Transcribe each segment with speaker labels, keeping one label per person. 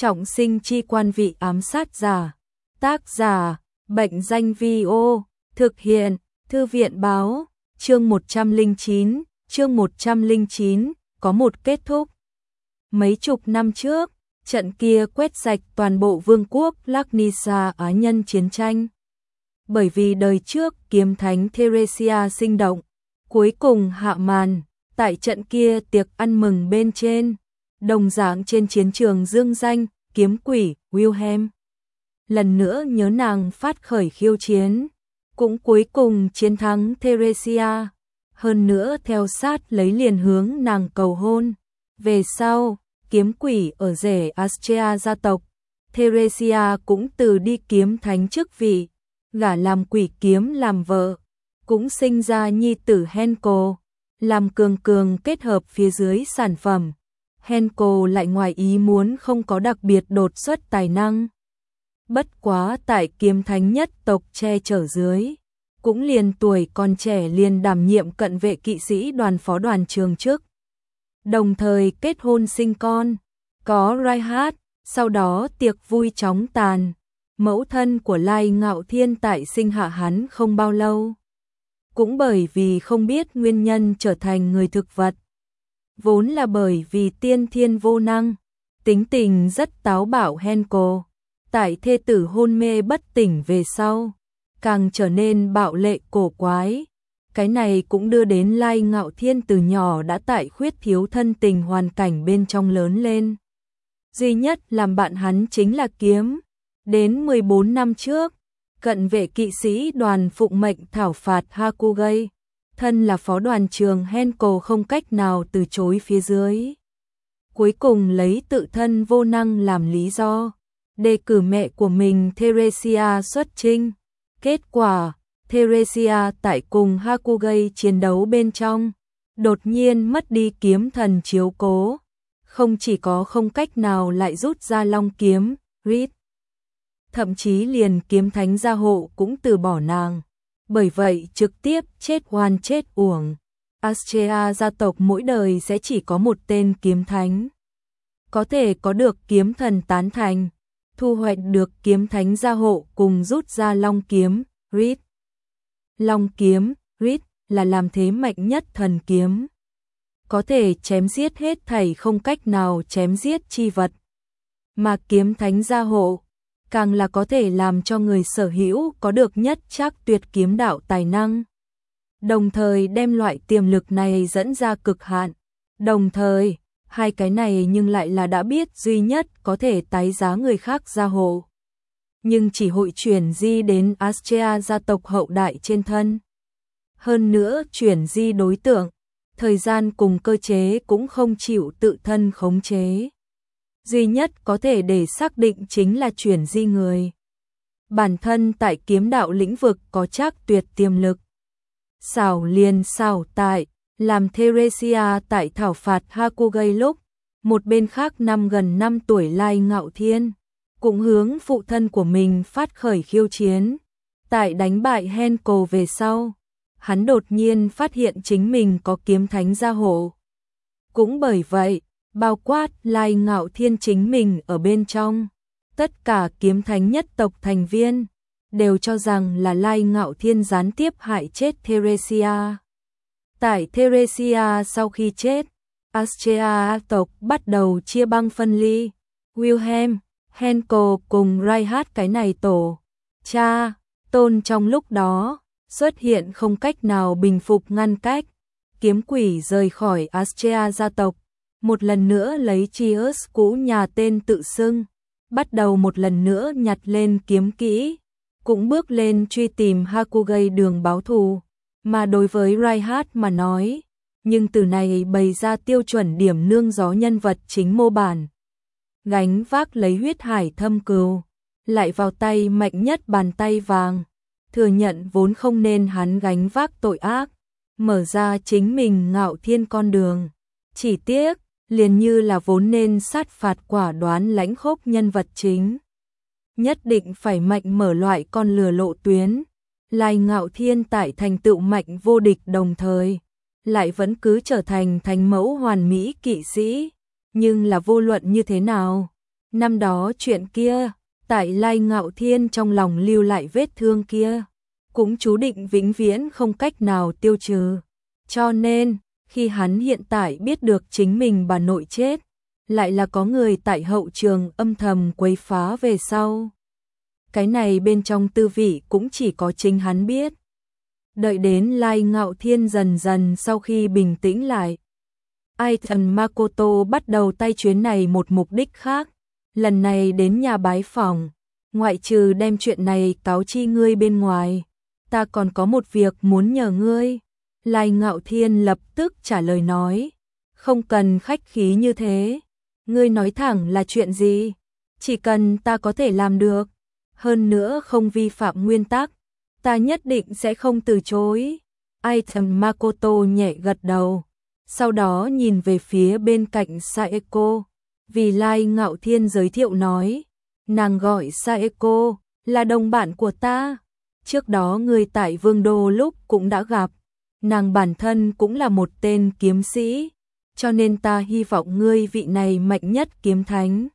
Speaker 1: Trọng sinh chi quan vị ám sát giả. Tác giả, Bệnh danh Vi-ô, thực hiện, Thư viện báo, chương 109, có một kết thúc. Mấy chục năm trước, trận kia quét sạch toàn bộ vương quốc Larknisa Á nhân chiến tranh. Bởi vì đời trước kiếm thánh Theresia sinh động, cuối cùng hạ màn, tại trận kia tiệc ăn mừng bên trên, đồng dạng trên chiến trường dương danh, kiếm quỷ Wilhelm. Lần nữa nhớ nàng phát khởi khiêu chiến, cũng cuối cùng chiến thắng Theresia, hơn nữa theo sát lấy liền hướng nàng cầu hôn. Về sau, kiếm quỷ ở rể Astrea gia tộc, Theresia cũng từ đi kiếm thánh chức vị, gả làm quỷ kiếm làm vợ, cũng sinh ra nhi tử Henko, làm cường kết hợp phía dưới sản phẩm. Henko lại ngoài ý muốn không có đặc biệt đột xuất tài năng. Bất quá tại kiếm thánh nhất tộc che chở dưới, cũng liền tuổi còn trẻ liền đảm nhiệm cận vệ kỵ sĩ đoàn phó đoàn trường chức. Đồng thời kết hôn sinh con, có Reinhard, sau đó tiệc vui chóng tàn. Mẫu thân của Lai Ngạo Thiên tại sinh hạ hắn không bao lâu, cũng bởi vì không biết nguyên nhân trở thành người thực vật. Vốn là bởi vì tiên thiên vô năng, tính tình rất táo bạo Henko, tại thê tử hôn mê bất tỉnh về sau, càng trở nên bạo lệ cổ quái. Cái này cũng đưa đến Lai Ngạo Thiên từ nhỏ đã tại khuyết thiếu thân tình hoàn cảnh bên trong lớn lên. Duy nhất làm bạn hắn chính là kiếm. Đến 14 năm trước, cận vệ kỵ sĩ đoàn phụng mệnh thảo phạt Hakugai, thân là phó đoàn trường Henko không cách nào từ chối phía dưới. Cuối cùng lấy tự thân vô năng làm lý do, đề cử mẹ của mình Theresia xuất chinh. Kết quả, Theresia tại cùng Hakugai chiến đấu bên trong, đột nhiên mất đi kiếm thần chiếu cố, không chỉ có không cách nào lại rút ra long kiếm, Reed, thậm chí liền kiếm thánh gia hộ cũng từ bỏ nàng. Bởi vậy trực tiếp chết oan chết uổng. Astrea gia tộc mỗi đời sẽ chỉ có một tên kiếm thánh. Có thể có được kiếm thần tán thành, thu hoạch được kiếm thánh gia hộ cùng rút ra long kiếm, Reed. Long kiếm, Reed, là làm thế mạnh nhất thần kiếm. Có thể chém giết hết thảy không cách nào chém giết chi vật. Mà kiếm thánh gia hộ, càng là có thể làm cho người sở hữu có được nhất trác tuyệt kiếm đạo tài năng. Đồng thời đem loại tiềm lực này dẫn ra cực hạn. Đồng thời, hai cái này nhưng lại là đã biết duy nhất có thể tái giá người khác gia hộ. Nhưng chỉ hội chuyển di đến Astrea gia tộc hậu đại trên thân. Hơn nữa chuyển di đối tượng, thời gian cùng cơ chế cũng không chịu tự thân khống chế. Duy nhất có thể để xác định chính là chuyển di người. Bản thân tại kiếm đạo lĩnh vực có trác tuyệt tiềm lực. Xảo liền xảo tại, làm Theresia tại thảo phạt Hakugai lúc, một bên khác gần 5 tuổi Lai Ngạo Thiên, cũng hướng phụ thân của mình phát khởi khiêu chiến. Tại đánh bại Henko về sau, hắn đột nhiên phát hiện chính mình có kiếm thánh gia hộ. Cũng bởi vậy, bao quát Lai Ngạo Thiên chính mình ở bên trong, tất cả kiếm thánh nhất tộc thành viên đều cho rằng là Lai Ngạo Thiên gián tiếp hại chết Theresia. Tại Theresia sau khi chết, Astrea tộc bắt đầu chia băng phân ly. Wilhelm, Henko cùng Reinhard cái này tổ cha tôn trong lúc đó xuất hiện không cách nào bình phục ngăn cách. Kiếm quỷ rời khỏi Astrea gia tộc, một lần nữa lấy Chius cũ nhà tên tự xưng, bắt đầu một lần nữa nhặt lên kiếm kỹ, cũng bước lên truy tìm Hakugai đường báo thù. Mà đối với Reinhard mà nói, nhưng từ này bày ra tiêu chuẩn điểm nương gió nhân vật chính mô bản. Gánh vác lấy huyết hải thâm cừu, lại vào tay mạnh nhất bàn tay vàng, thừa nhận vốn không nên hắn gánh vác tội ác, mở ra chính mình Ngạo Thiên con đường. Chỉ tiếc, liền như là vốn nên sát phạt quả đoán lãnh khốc nhân vật chính. Nhất định phải mạnh mở loại con lừa lộ tuyến. Lai Ngạo Thiên tại thành tựu mạnh vô địch đồng thời, lại vẫn cứ trở thành thánh mẫu hoàn mỹ kỵ sĩ. Nhưng là vô luận như thế nào, Năm đó chuyện kia, tại Lai Ngạo Thiên trong lòng lưu lại vết thương kia, cũng chú định vĩnh viễn không cách nào tiêu trừ. Cho nên, khi hắn hiện tại biết được chính mình bà nội chết, lại là có người tại hậu trường âm thầm quấy phá về sau. Cái này bên trong tư vị cũng chỉ có chính hắn biết. Đợi đến Lai Ngạo Thiên dần dần sau khi bình tĩnh lại, Aitan Makoto bắt đầu tay chuyến này một mục đích khác. Lần này đến nhà bái phỏng, ngoại trừ đem chuyện này cáo chi ngươi bên ngoài, ta còn có một việc muốn nhờ ngươi. Lai Ngạo Thiên lập tức trả lời nói, không cần khách khí như thế, ngươi nói thẳng là chuyện gì, chỉ cần ta có thể làm được, hơn nữa không vi phạm nguyên tắc, ta nhất định sẽ không từ chối. Aitan Makoto nhẹ gật đầu, sau đó nhìn về phía bên cạnh Saeko, vì Lai Ngạo Thiên giới thiệu nói, nàng gọi Saeko, là đồng bạn của ta, trước đó người tại Vương Đô lúc cũng đã gặp, nàng bản thân cũng là một tên kiếm sĩ, cho nên ta hy vọng ngươi vị này mạnh nhất kiếm thánh,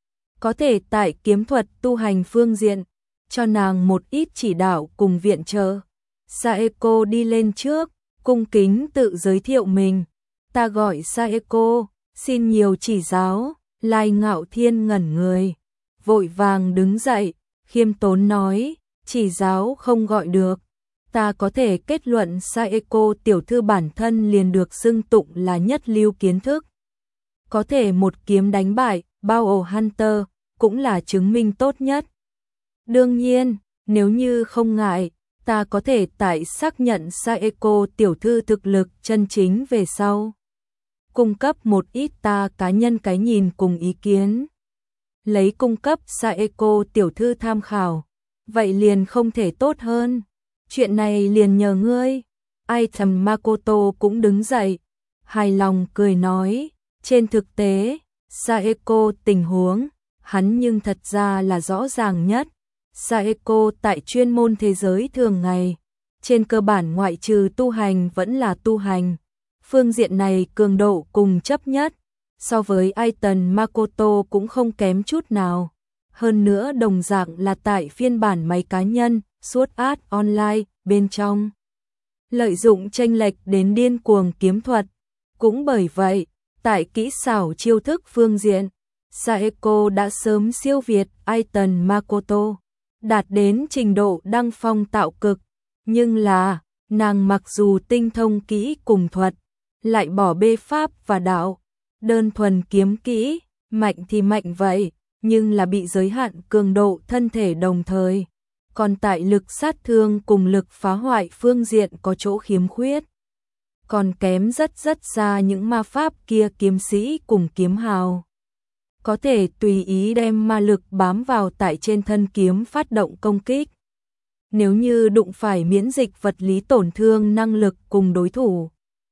Speaker 1: có thể tại kiếm thuật tu hành phương diện, cho nàng một ít chỉ đạo cùng viện trợ. Saeko đi lên trước, cung kính tự giới thiệu mình, ta gọi Saeko, xin nhiều chỉ giáo. Lai Ngạo Thiên ngẩn người, vội vàng đứng dậy, khiêm tốn nói, chỉ giáo không gọi được, ta có thể kết luận Saeko tiểu thư bản thân liền được xưng tụng là nhất lưu kiến thức. Có thể một kiếm đánh bại, Bao Hunter, cũng là chứng minh tốt nhất. Đương nhiên, nếu như không ngại, ta có thể tại xác nhận Saeko tiểu thư thực lực chân chính về sau, cung cấp một ít ta cá nhân cái nhìn cùng ý kiến. Lấy cung cấp Saeko tiểu thư tham khảo, vậy liền không thể tốt hơn. Chuyện này liền nhờ ngươi. Aitan Makoto cũng đứng dậy, hài lòng cười nói, trên thực tế, Saeko tình huống, hắn nhưng thật ra là rõ ràng nhất. Saeko tại chuyên môn thế giới thường ngày, trên cơ bản ngoại trừ tu hành vẫn là tu hành. Phương diện này cường độ cùng chấp nhất, so với Aitan Makoto cũng không kém chút nào. Hơn nữa đồng dạng là tại phiên bản máy cá nhân, Sword Art Online, bên trong. Lợi dụng chênh lệch đến điên cuồng kiếm thuật. Cũng bởi vậy, tại kỹ xảo chiêu thức phương diện, Saeko đã sớm siêu việt Aitan Makoto, đạt đến trình độ đăng phong tạo cực. Nhưng là, nàng mặc dù tinh thông kỹ cùng thuật, lại bỏ bê pháp và đạo, đơn thuần kiếm kỹ, mạnh thì mạnh vậy, nhưng là bị giới hạn cường độ thân thể đồng thời, còn tại lực sát thương cùng lực phá hoại phương diện có chỗ khiếm khuyết. Còn kém rất xa những ma pháp kia kiếm sĩ cùng kiếm hào. Có thể tùy ý đem ma lực bám vào tại trên thân kiếm phát động công kích. Nếu như đụng phải miễn dịch vật lý tổn thương năng lực cùng đối thủ,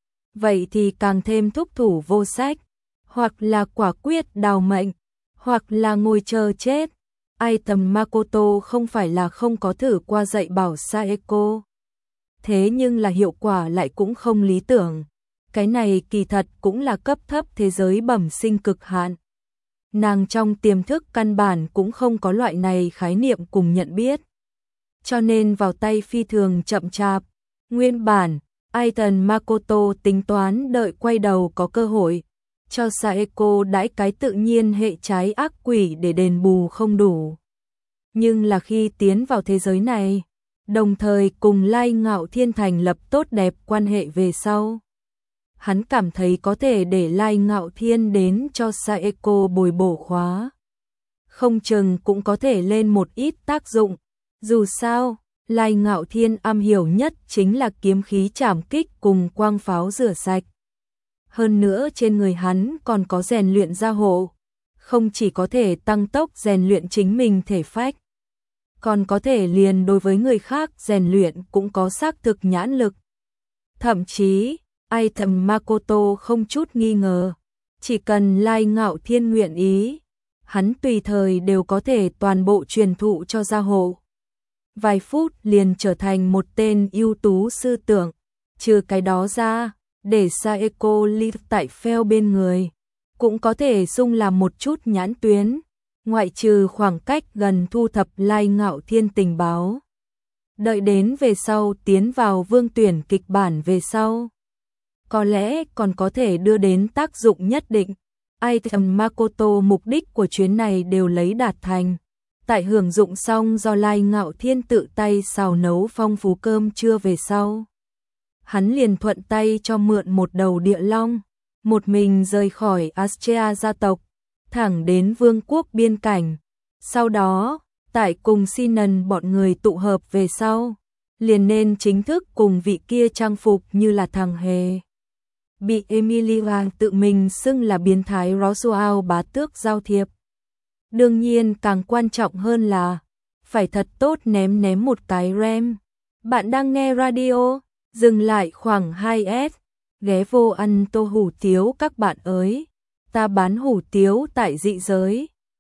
Speaker 1: vậy thì càng thêm thúc thủ vô sách, hoặc là quả quyết đào mệnh, hoặc là ngồi chờ chết. Aitan Makoto không phải là không có thử qua dạy bảo Saeko, thế nhưng là hiệu quả lại cũng không lý tưởng. Cái này kỳ thật cũng là cấp thấp thế giới bẩm sinh cực hạn. Nàng trong tiềm thức căn bản cũng không có loại này khái niệm cùng nhận biết, cho nên vào tay phi thường chậm chạp. Nguyên bản, Aitan Makoto tính toán đợi quay đầu có cơ hội, cho Saeko đãi cái tự nhiên hệ trái ác quỷ để đền bù không đủ. Nhưng là khi tiến vào thế giới này, đồng thời cùng Lai Ngạo Thiên thành lập tốt đẹp quan hệ về sau, hắn cảm thấy có thể để Lai Ngạo Thiên đến cho Saeko bồi bổ khóa. Không chừng cũng có thể lên một ít tác dụng, dù sao, Lai Ngạo Thiên am hiểu nhất chính là kiếm khí trảm kích cùng quang pháo rửa sạch. Hơn nữa trên người hắn còn có rèn luyện gia hộ, không chỉ có thể tăng tốc rèn luyện chính mình thể phách, còn có thể liền đối với người khác rèn luyện cũng có xác thực nhãn lực. Thậm chí, Aitan Makoto không chút nghi ngờ, chỉ cần Lai Ngạo Thiên nguyện ý, hắn tùy thời đều có thể toàn bộ truyền thụ cho gia hộ. Vài phút liền trở thành một tên ưu tú sư tưởng. Trừ cái đó ra, để Saeko live tại Phèo bên người, cũng có thể xung làm một chút nhãn tuyến. ngoại trừ khoảng cách gần thu thập Lai Ngạo Thiên tình báo. Đợi đến về sau tiến vào vương tuyển kịch bản về sau, có lẽ còn có thể đưa đến tác dụng nhất định. Item Makoto mục đích của chuyến này đều lấy đạt thành. Tại hưởng dụng xong do Lai Ngạo Thiên tự tay xào nấu phong phú cơm trưa về sau, hắn liền thuận tay cho mượn một đầu địa long, một mình rời khỏi Astrea gia tộc, thẳng đến vương quốc biên cảnh. Sau đó, tại cùng Sinan bọn người tụ hợp về sau, liền nên chính thức cùng vị kia trang phục như là thằng hề bị Emilia tự mình xưng là biến thái Roswell bá tước giao thiệp. Đương nhiên càng quan trọng hơn là phải thật tốt ném một cái rem. Bạn đang nghe radio, dừng lại khoảng 2S, ghé vô ăn tô hủ tiếu các bạn ơi. Ta bán hủ tiếu tại dị giới.